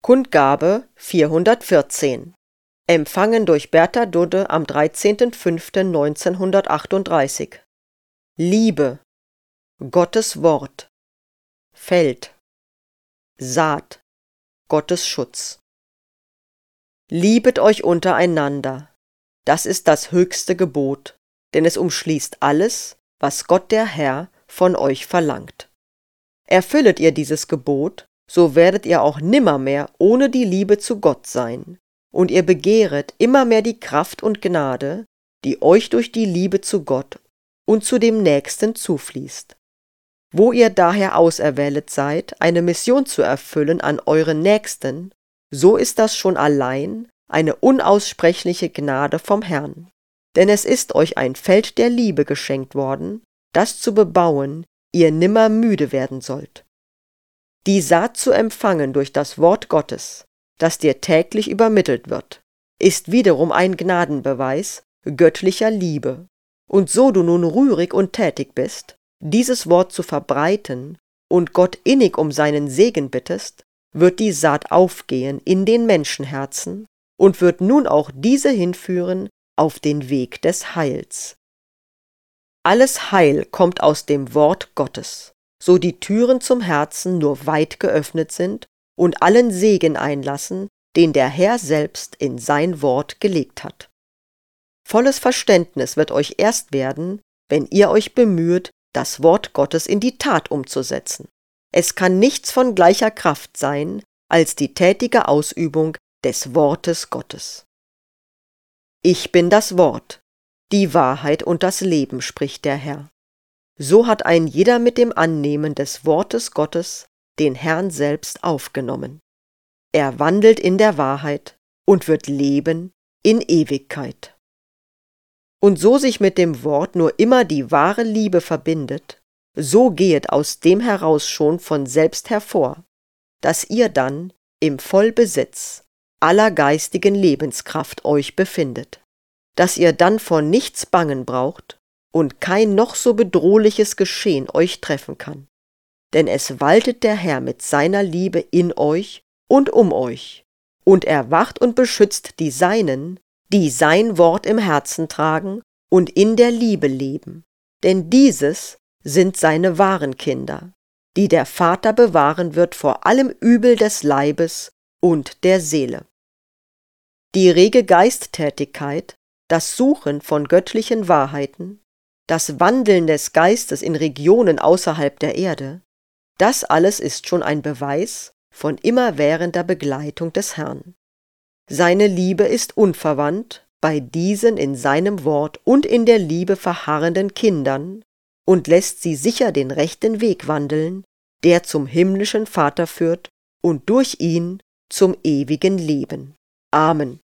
Kundgabe 414. Empfangen durch Bertha Dudde am 13.05.1938. Liebe, Gottes Wort, Feld, Saat, Gottes Schutz. Liebet euch untereinander, das ist das höchste Gebot, denn es umschließt alles, was Gott der Herr von euch verlangt. Erfüllet ihr dieses Gebot, so werdet ihr auch nimmermehr ohne die Liebe zu Gott sein, und ihr begehret immer mehr die Kraft und Gnade, die euch durch die Liebe zu Gott und zu dem Nächsten zufließt. Wo ihr daher auserwählet seid, eine Mission zu erfüllen an euren Nächsten, so ist das schon allein eine unaussprechliche Gnade vom Herrn. Denn es ist euch ein Feld der Liebe geschenkt worden, das zu bebauen ihr nimmer müde werden sollt. Die Saat zu empfangen durch das Wort Gottes, das dir täglich übermittelt wird, ist wiederum ein Gnadenbeweis göttlicher Liebe. Und so du nun rührig und tätig bist, dieses Wort zu verbreiten und Gott innig um seinen Segen bittest, wird die Saat aufgehen in den Menschenherzen und wird nun auch diese hinführen auf den Weg des Heils. Alles Heil kommt aus dem Wort Gottes, so die Türen zum Herzen nur weit geöffnet sind und allen Segen einlassen, den der Herr selbst in sein Wort gelegt hat. Volles Verständnis wird euch erst werden, wenn ihr euch bemüht, das Wort Gottes in die Tat umzusetzen. Es kann nichts von gleicher Kraft sein, als die tätige Ausübung des Wortes Gottes. Ich bin das Wort, die Wahrheit und das Leben, spricht der Herr. So hat ein jeder mit dem Annehmen des Wortes Gottes den Herrn selbst aufgenommen. Er wandelt in der Wahrheit und wird leben in Ewigkeit. Und so sich mit dem Wort nur immer die wahre Liebe verbindet, so gehet aus dem heraus schon von selbst hervor, dass ihr dann im Vollbesitz aller geistigen Lebenskraft euch befindet, dass ihr dann vor nichts bangen braucht und kein noch so bedrohliches Geschehen euch treffen kann. Denn es waltet der Herr mit seiner Liebe in euch und um euch, und er wacht und beschützt die Seinen, die sein Wort im Herzen tragen und in der Liebe leben. Denn dieses sind seine wahren Kinder, die der Vater bewahren wird vor allem Übel des Leibes und der Seele. Die rege Geisttätigkeit, das Suchen von göttlichen Wahrheiten, das Wandeln des Geistes in Regionen außerhalb der Erde, das alles ist schon ein Beweis von immerwährender Begleitung des Herrn. Seine Liebe ist unverwandt bei diesen in seinem Wort und in der Liebe verharrenden Kindern und lässt sie sicher den rechten Weg wandeln, der zum himmlischen Vater führt und durch ihn zum ewigen Leben. Amen.